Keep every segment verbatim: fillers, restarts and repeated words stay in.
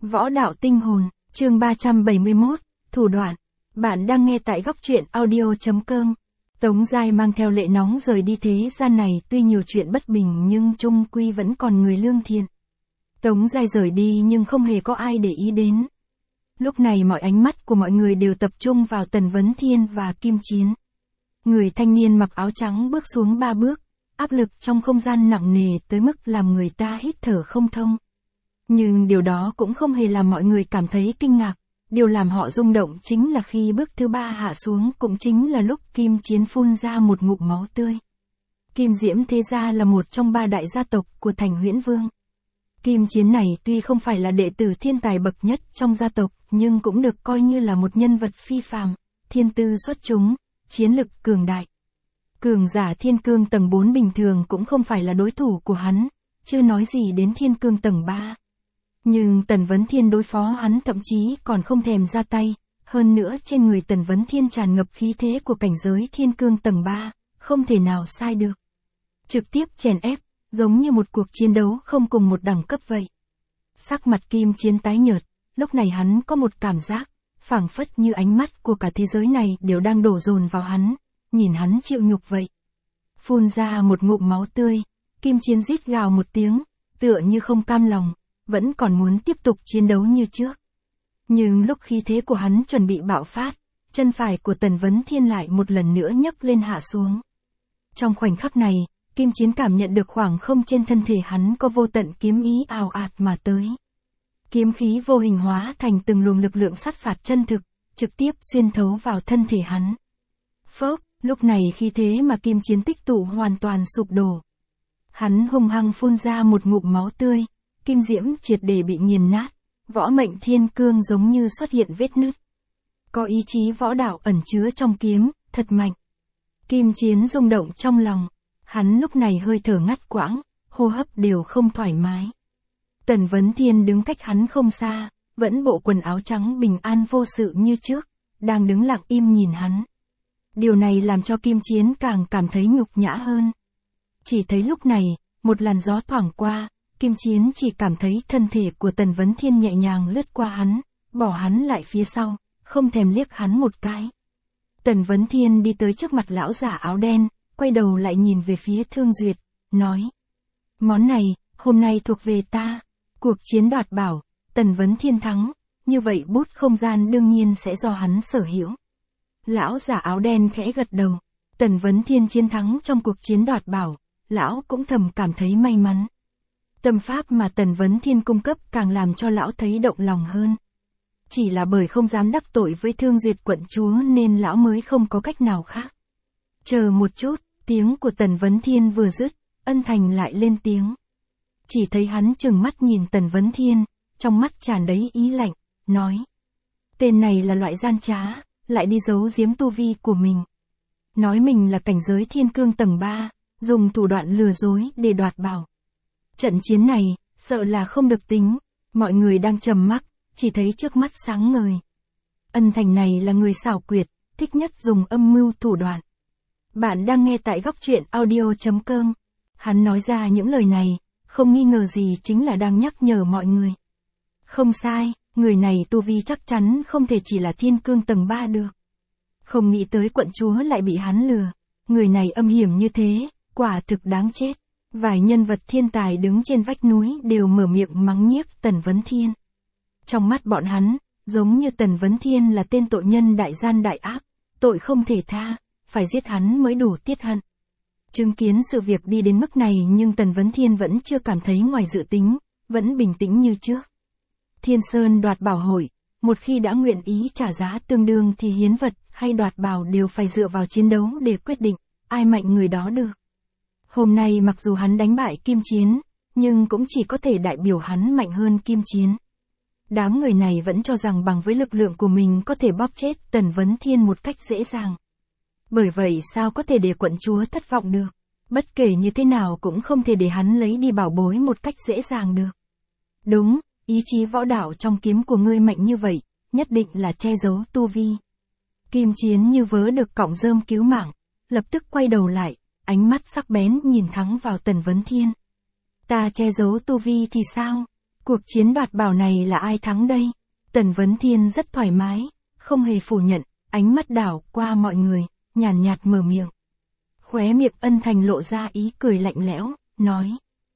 Võ đạo tinh hồn, chương ba trăm bảy mươi mốt, thủ đoạn. Bạn đang nghe tại góc truyện audio.com. Tống Giai mang theo Lệ Nóng rời đi thế gian này, tuy nhiều chuyện bất bình nhưng chung quy vẫn còn người lương thiện. Tống Giai rời đi nhưng không hề có ai để ý đến. Lúc này mọi ánh mắt của mọi người đều tập trung vào Tần Vấn Thiên và Kim Chiến. Người thanh niên mặc áo trắng bước xuống ba bước, áp lực trong không gian nặng nề tới mức làm người ta hít thở không thông. Nhưng điều đó cũng không hề làm mọi người cảm thấy kinh ngạc, điều làm họ rung động chính là khi bước thứ ba hạ xuống cũng chính là lúc Kim Chiến phun ra một ngụm máu tươi. Kim Diễm Thế Gia là một trong ba đại gia tộc của thành Huyễn Vương. Kim Chiến này tuy không phải là đệ tử thiên tài bậc nhất trong gia tộc nhưng cũng được coi như là một nhân vật phi phàm, thiên tư xuất chúng, chiến lực cường đại. Cường giả thiên cương tầng bốn bình thường cũng không phải là đối thủ của hắn, chưa nói gì đến thiên cương tầng ba. Nhưng Tần Vấn Thiên đối phó hắn thậm chí còn không thèm ra tay, hơn nữa trên người Tần Vấn Thiên tràn ngập khí thế của cảnh giới thiên cương tầng ba, không thể nào sai được. Trực tiếp chèn ép, giống như một cuộc chiến đấu không cùng một đẳng cấp vậy. Sắc mặt Kim Chiến tái nhợt, lúc này hắn có một cảm giác, phảng phất như ánh mắt của cả thế giới này đều đang đổ dồn vào hắn, nhìn hắn chịu nhục vậy. Phun ra một ngụm máu tươi, Kim Chiến rít gào một tiếng, tựa như không cam lòng, vẫn còn muốn tiếp tục chiến đấu như trước. Nhưng lúc khí thế của hắn chuẩn bị bạo phát, chân phải của Tần Vấn Thiên lại một lần nữa nhấc lên hạ xuống. Trong khoảnh khắc này, Kim Chiến cảm nhận được khoảng không trên thân thể hắn có vô tận kiếm ý ào ạt mà tới. Kiếm khí vô hình hóa thành từng luồng lực lượng sát phạt chân thực, trực tiếp xuyên thấu vào thân thể hắn. Phốc, lúc này khí thế mà Kim Chiến tích tụ hoàn toàn sụp đổ. Hắn hung hăng phun ra một ngụm máu tươi, kim diễm triệt để bị nghiền nát, võ mệnh thiên cương giống như xuất hiện vết nứt. Có ý chí võ đạo ẩn chứa trong kiếm, thật mạnh. Kim Chiến rung động trong lòng, hắn lúc này hơi thở ngắt quãng, hô hấp đều không thoải mái. Tần Vấn Thiên đứng cách hắn không xa, vẫn bộ quần áo trắng bình an vô sự như trước, đang đứng lặng im nhìn hắn. Điều này làm cho Kim Chiến càng cảm thấy nhục nhã hơn. Chỉ thấy lúc này, một làn gió thoảng qua, Kim Chiến chỉ cảm thấy thân thể của Tần Vấn Thiên nhẹ nhàng lướt qua hắn, bỏ hắn lại phía sau, không thèm liếc hắn một cái. Tần Vấn Thiên đi tới trước mặt lão giả áo đen, quay đầu lại nhìn về phía Thương Duyệt, nói: Món này, hôm nay thuộc về ta. Cuộc chiến đoạt bảo, Tần Vấn Thiên thắng, như vậy bút không gian đương nhiên sẽ do hắn sở hữu. Lão giả áo đen khẽ gật đầu, Tần Vấn Thiên chiến thắng trong cuộc chiến đoạt bảo, lão cũng thầm cảm thấy may mắn. Tâm pháp mà Tần Vấn Thiên cung cấp càng làm cho lão thấy động lòng hơn. Chỉ là bởi không dám đắc tội với Thương Duyệt quận chúa nên lão mới không có cách nào khác. Chờ một chút, tiếng của Tần Vấn Thiên vừa dứt, Ân Thành lại lên tiếng. Chỉ thấy hắn trừng mắt nhìn Tần Vấn Thiên, trong mắt tràn đầy ý lạnh, nói: Tên này là loại gian trá, lại đi giấu giếm tu vi của mình. Nói mình là cảnh giới thiên cương tầng ba, dùng thủ đoạn lừa dối để đoạt bảo. Trận chiến này, sợ là không được tính, mọi người đang trầm mặc, chỉ thấy trước mắt sáng ngời. Ân Thành này là người xảo quyệt, thích nhất dùng âm mưu thủ đoạn. Bạn đang nghe tại góc truyện audio.com. Hắn nói ra những lời này, không nghi ngờ gì chính là đang nhắc nhở mọi người. Không sai, người này tu vi chắc chắn không thể chỉ là thiên cương tầng ba được. Không nghĩ tới quận chúa lại bị hắn lừa. Người này âm hiểm như thế, quả thực đáng chết. Vài nhân vật thiên tài đứng trên vách núi đều mở miệng mắng nhiếc Tần Vấn Thiên. Trong mắt bọn hắn, giống như Tần Vấn Thiên là tên tội nhân đại gian đại ác, tội không thể tha, phải giết hắn mới đủ tiết hận. Chứng kiến sự việc đi đến mức này nhưng Tần Vấn Thiên vẫn chưa cảm thấy ngoài dự tính, vẫn bình tĩnh như trước. Thiên Sơn đoạt bảo hội, một khi đã nguyện ý trả giá tương đương thì hiến vật hay đoạt bảo đều phải dựa vào chiến đấu để quyết định, ai mạnh người đó được. Hôm nay mặc dù hắn đánh bại Kim Chiến, nhưng cũng chỉ có thể đại biểu hắn mạnh hơn Kim Chiến. Đám người này vẫn cho rằng bằng với lực lượng của mình có thể bóp chết Tần Vấn Thiên một cách dễ dàng. Bởi vậy sao có thể để quận chúa thất vọng được, bất kể như thế nào cũng không thể để hắn lấy đi bảo bối một cách dễ dàng được. Đúng, ý chí võ đạo trong kiếm của ngươi mạnh như vậy, nhất định là che giấu tu vi. Kim Chiến như vớ được cọng rơm cứu mạng, lập tức quay đầu lại, ánh mắt sắc bén nhìn thẳng vào Tần Vấn Thiên. Ta che giấu tu vi thì sao? Cuộc chiến đoạt bảo này là ai thắng đây? Tần Vấn Thiên rất thoải mái, không hề phủ nhận, ánh mắt đảo qua mọi người, nhàn nhạt, nhạt mở miệng. Khóe miệng Ân Thành lộ ra ý cười lạnh lẽo, nói.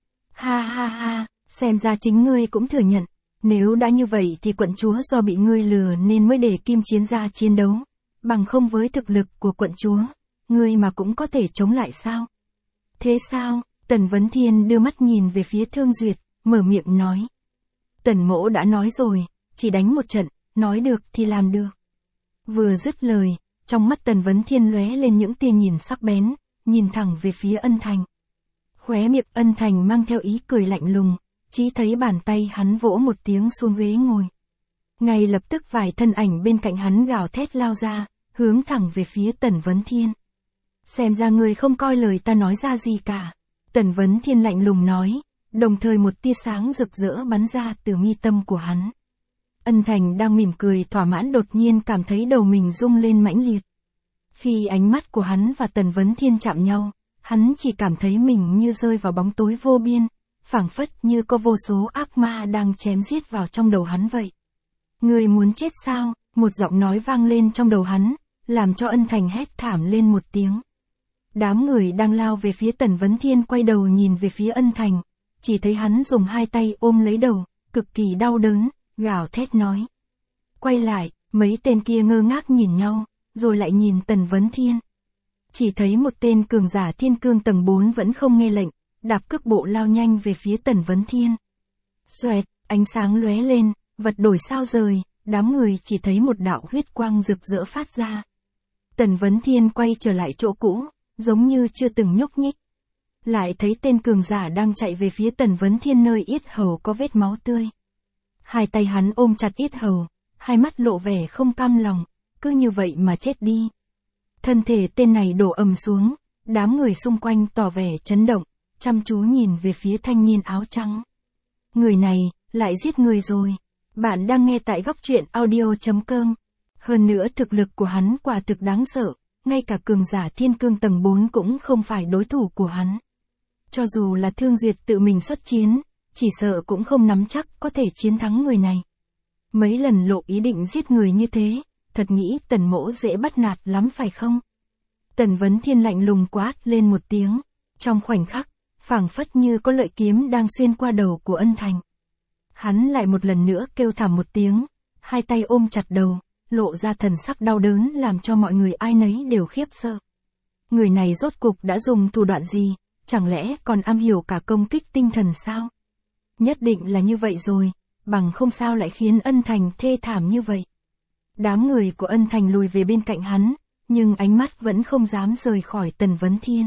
Ha ha ha, xem ra chính ngươi cũng thừa nhận. Nếu đã như vậy thì quận chúa do bị ngươi lừa nên mới để Kim Chiến ra chiến đấu. Bằng không với thực lực của quận chúa, ngươi mà cũng có thể chống lại sao? Thế sao? Tần Vấn Thiên đưa mắt nhìn về phía Thương Duyệt, mở miệng nói. Tần mỗ đã nói rồi, chỉ đánh một trận, nói được thì làm được. Vừa dứt lời, trong mắt Tần Vấn Thiên lóe lên những tia nhìn sắc bén, nhìn thẳng về phía Ân Thành. Khóe miệng Ân Thành mang theo ý cười lạnh lùng, chỉ thấy bàn tay hắn vỗ một tiếng xuống ghế ngồi. Ngay lập tức vài thân ảnh bên cạnh hắn gào thét lao ra, hướng thẳng về phía Tần Vấn Thiên. Xem ra người không coi lời ta nói ra gì cả. Tần Vấn Thiên lạnh lùng nói, đồng thời một tia sáng rực rỡ bắn ra từ mi tâm của hắn. Ân Thành đang mỉm cười thỏa mãn đột nhiên cảm thấy đầu mình rung lên mãnh liệt. Khi ánh mắt của hắn và Tần Vấn Thiên chạm nhau, hắn chỉ cảm thấy mình như rơi vào bóng tối vô biên, phảng phất như có vô số ác ma đang chém giết vào trong đầu hắn vậy. Người muốn chết sao? Một giọng nói vang lên trong đầu hắn, làm cho Ân Thành hét thảm lên một tiếng. Đám người đang lao về phía Tần Vấn Thiên quay đầu nhìn về phía Ân Thành, chỉ thấy hắn dùng hai tay ôm lấy đầu, cực kỳ đau đớn, gào thét nói. Quay lại, mấy tên kia ngơ ngác nhìn nhau, rồi lại nhìn Tần Vấn Thiên. Chỉ thấy một tên cường giả thiên cương tầng bốn vẫn không nghe lệnh, đạp cước bộ lao nhanh về phía Tần Vấn Thiên. Xoẹt, ánh sáng lóe lên, vật đổi sao rời, đám người chỉ thấy một đạo huyết quang rực rỡ phát ra. Tần Vấn Thiên quay trở lại chỗ cũ, giống như chưa từng nhúc nhích. Lại thấy tên cường giả đang chạy về phía Tần Vấn Thiên nơi yết hầu có vết máu tươi. Hai tay hắn ôm chặt yết hầu, hai mắt lộ vẻ không cam lòng, cứ như vậy mà chết đi. Thân thể tên này đổ ầm xuống, đám người xung quanh tỏ vẻ chấn động, chăm chú nhìn về phía thanh niên áo trắng. Người này, lại giết người rồi. Bạn đang nghe tại góc truyện audio chấm com. Hơn nữa thực lực của hắn quả thực đáng sợ, ngay cả cường giả thiên cương tầng bốn cũng không phải đối thủ của hắn. Cho dù là Thương Duyệt tự mình xuất chiến, chỉ sợ cũng không nắm chắc có thể chiến thắng người này. Mấy lần lộ ý định giết người như thế, thật nghĩ Tần mỗ dễ bắt nạt lắm phải không? Tần Vấn Thiên lạnh lùng quát lên một tiếng, trong khoảnh khắc, phảng phất như có lợi kiếm đang xuyên qua đầu của Ân Thành. Hắn lại một lần nữa kêu thảm một tiếng, hai tay ôm chặt đầu, lộ ra thần sắc đau đớn làm cho mọi người ai nấy đều khiếp sợ. Người này rốt cục đã dùng thủ đoạn gì, chẳng lẽ còn am hiểu cả công kích tinh thần sao? Nhất định là như vậy rồi, bằng không sao lại khiến Ân Thành thê thảm như vậy. Đám người của Ân Thành lùi về bên cạnh hắn, nhưng ánh mắt vẫn không dám rời khỏi Tần Vấn Thiên.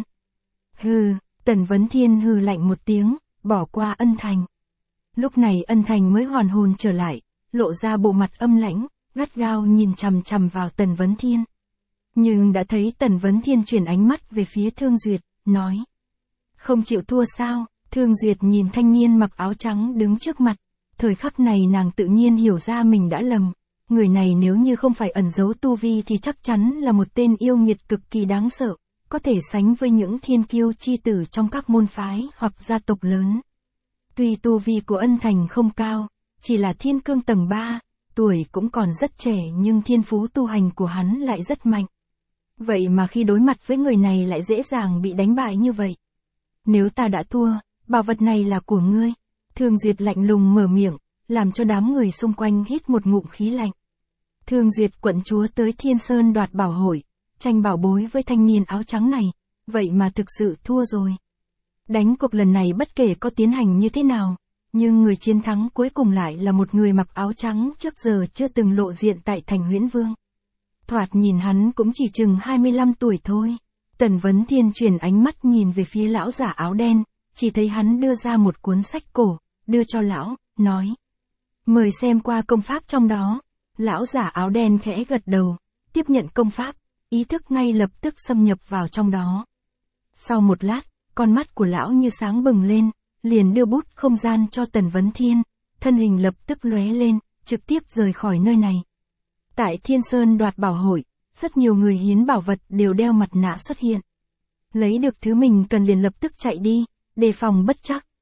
Hừ, Tần Vấn Thiên hừ lạnh một tiếng, bỏ qua Ân Thành. Lúc này Ân Thành mới hoàn hồn trở lại, lộ ra bộ mặt âm lãnh, gắt gao nhìn chằm chằm vào Tần Vấn Thiên. Nhưng đã thấy Tần Vấn Thiên chuyển ánh mắt về phía Thương Duyệt, nói. Không chịu thua sao? Thương Duyệt nhìn thanh niên mặc áo trắng đứng trước mặt, thời khắc này nàng tự nhiên hiểu ra mình đã lầm. Người này nếu như không phải ẩn giấu tu vi thì chắc chắn là một tên yêu nghiệt cực kỳ đáng sợ, có thể sánh với những thiên kiêu chi tử trong các môn phái hoặc gia tộc lớn. Tuy tu vi của Ân Thành không cao, chỉ là thiên cương tầng ba, tuổi cũng còn rất trẻ nhưng thiên phú tu hành của hắn lại rất mạnh. Vậy mà khi đối mặt với người này lại dễ dàng bị đánh bại như vậy. Nếu ta đã thua, bảo vật này là của ngươi. Thương Duyệt lạnh lùng mở miệng, làm cho đám người xung quanh hít một ngụm khí lạnh. Thương Duyệt quận chúa tới Thiên Sơn đoạt bảo hội, tranh bảo bối với thanh niên áo trắng này, vậy mà thực sự thua rồi. Đánh cuộc lần này bất kể có tiến hành như thế nào, nhưng người chiến thắng cuối cùng lại là một người mặc áo trắng trước giờ chưa từng lộ diện tại thành Huyễn Vương. Thoạt nhìn hắn cũng chỉ chừng hai mươi lăm tuổi thôi. Tần Vấn Thiên chuyển ánh mắt nhìn về phía lão giả áo đen, chỉ thấy hắn đưa ra một cuốn sách cổ, đưa cho lão, nói. Mời xem qua công pháp trong đó. Lão giả áo đen khẽ gật đầu, tiếp nhận công pháp, ý thức ngay lập tức xâm nhập vào trong đó. Sau một lát, con mắt của lão như sáng bừng lên, liền đưa bút không gian cho Tần Vấn Thiên, thân hình lập tức lóe lên, trực tiếp rời khỏi nơi này. Tại Thiên Sơn đoạt bảo hội, rất nhiều người hiến bảo vật đều đeo mặt nạ xuất hiện. Lấy được thứ mình cần liền lập tức chạy đi, đề phòng bất trắc.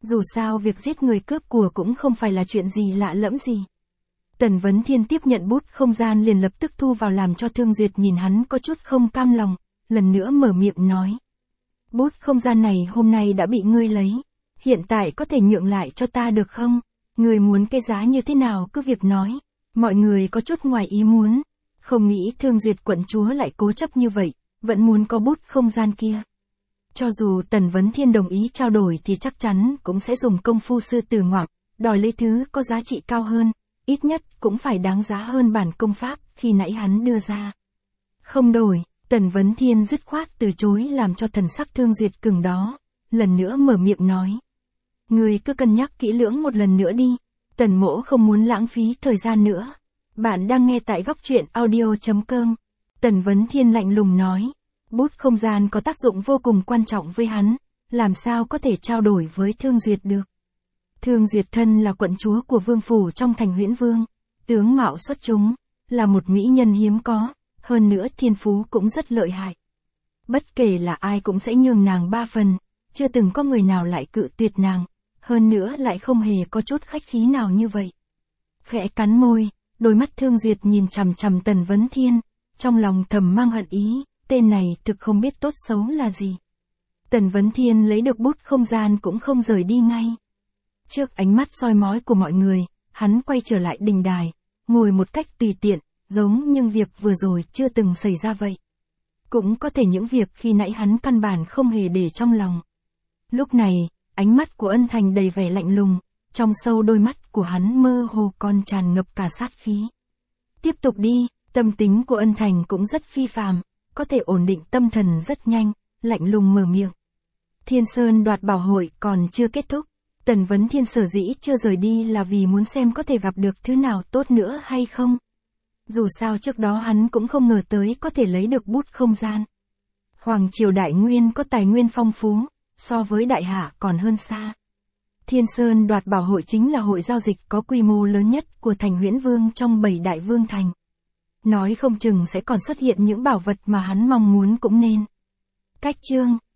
Dù sao việc giết người cướp của cũng không phải là chuyện gì lạ lẫm gì. Tần Vấn Thiên tiếp nhận bút không gian liền lập tức thu vào làm cho Thương Duyệt nhìn hắn có chút không cam lòng, lần nữa mở miệng nói. Bút không gian này hôm nay đã bị ngươi lấy, hiện tại có thể nhượng lại cho ta được không? Ngươi muốn cái giá như thế nào cứ việc nói. Mọi người có chút ngoài ý muốn, không nghĩ Thương Duyệt quận chúa lại cố chấp như vậy, vẫn muốn có bút không gian kia. Cho dù Tần Vấn Thiên đồng ý trao đổi thì chắc chắn cũng sẽ dùng công phu sư tử ngoạm, đòi lấy thứ có giá trị cao hơn, ít nhất cũng phải đáng giá hơn bản công pháp khi nãy hắn đưa ra. Không đổi, Tần Vấn Thiên dứt khoát từ chối làm cho thần sắc Thương Duyệt cứng đó, lần nữa mở miệng nói. Ngươi cứ cân nhắc kỹ lưỡng một lần nữa đi, Tần mỗ không muốn lãng phí thời gian nữa. Bạn đang nghe tại góc truyện audio chấm com. Tần Vấn Thiên lạnh lùng nói. Bút không gian có tác dụng vô cùng quan trọng với hắn, làm sao có thể trao đổi với Thương Duyệt được. Thương Duyệt thân là quận chúa của vương phủ trong thành Huyễn Vương, tướng mạo xuất chúng, là một mỹ nhân hiếm có, hơn nữa thiên phú cũng rất lợi hại. Bất kể là ai cũng sẽ nhường nàng ba phần, chưa từng có người nào lại cự tuyệt nàng, hơn nữa lại không hề có chút khách khí nào như vậy. Khẽ cắn môi, đôi mắt Thương Duyệt nhìn chằm chằm Tần Vấn Thiên, trong lòng thầm mang hận ý, tên này thực không biết tốt xấu là gì. Tần Vấn Thiên lấy được bút không gian cũng không rời đi ngay. Trước ánh mắt soi mói của mọi người, hắn quay trở lại đình đài, ngồi một cách tùy tiện, giống như việc vừa rồi chưa từng xảy ra vậy. Cũng có thể những việc khi nãy hắn căn bản không hề để trong lòng. Lúc này, ánh mắt của Ân Thành đầy vẻ lạnh lùng, trong sâu đôi mắt của hắn mơ hồ còn tràn ngập cả sát khí. Tiếp tục đi, tâm tính của Ân Thành cũng rất phi phàm, có thể ổn định tâm thần rất nhanh, lạnh lùng mở miệng. Thiên Sơn đoạt bảo hội còn chưa kết thúc, Tần Vấn Thiên sở dĩ chưa rời đi là vì muốn xem có thể gặp được thứ nào tốt nữa hay không. Dù sao trước đó hắn cũng không ngờ tới có thể lấy được bút không gian. Hoàng triều Đại Nguyên có tài nguyên phong phú, so với Đại Hạ còn hơn xa. Thiên Sơn đoạt bảo hội chính là hội giao dịch có quy mô lớn nhất của thành Huyễn Vương trong bảy đại vương thành. Nói không chừng sẽ còn xuất hiện những bảo vật mà hắn mong muốn cũng nên. Cách chương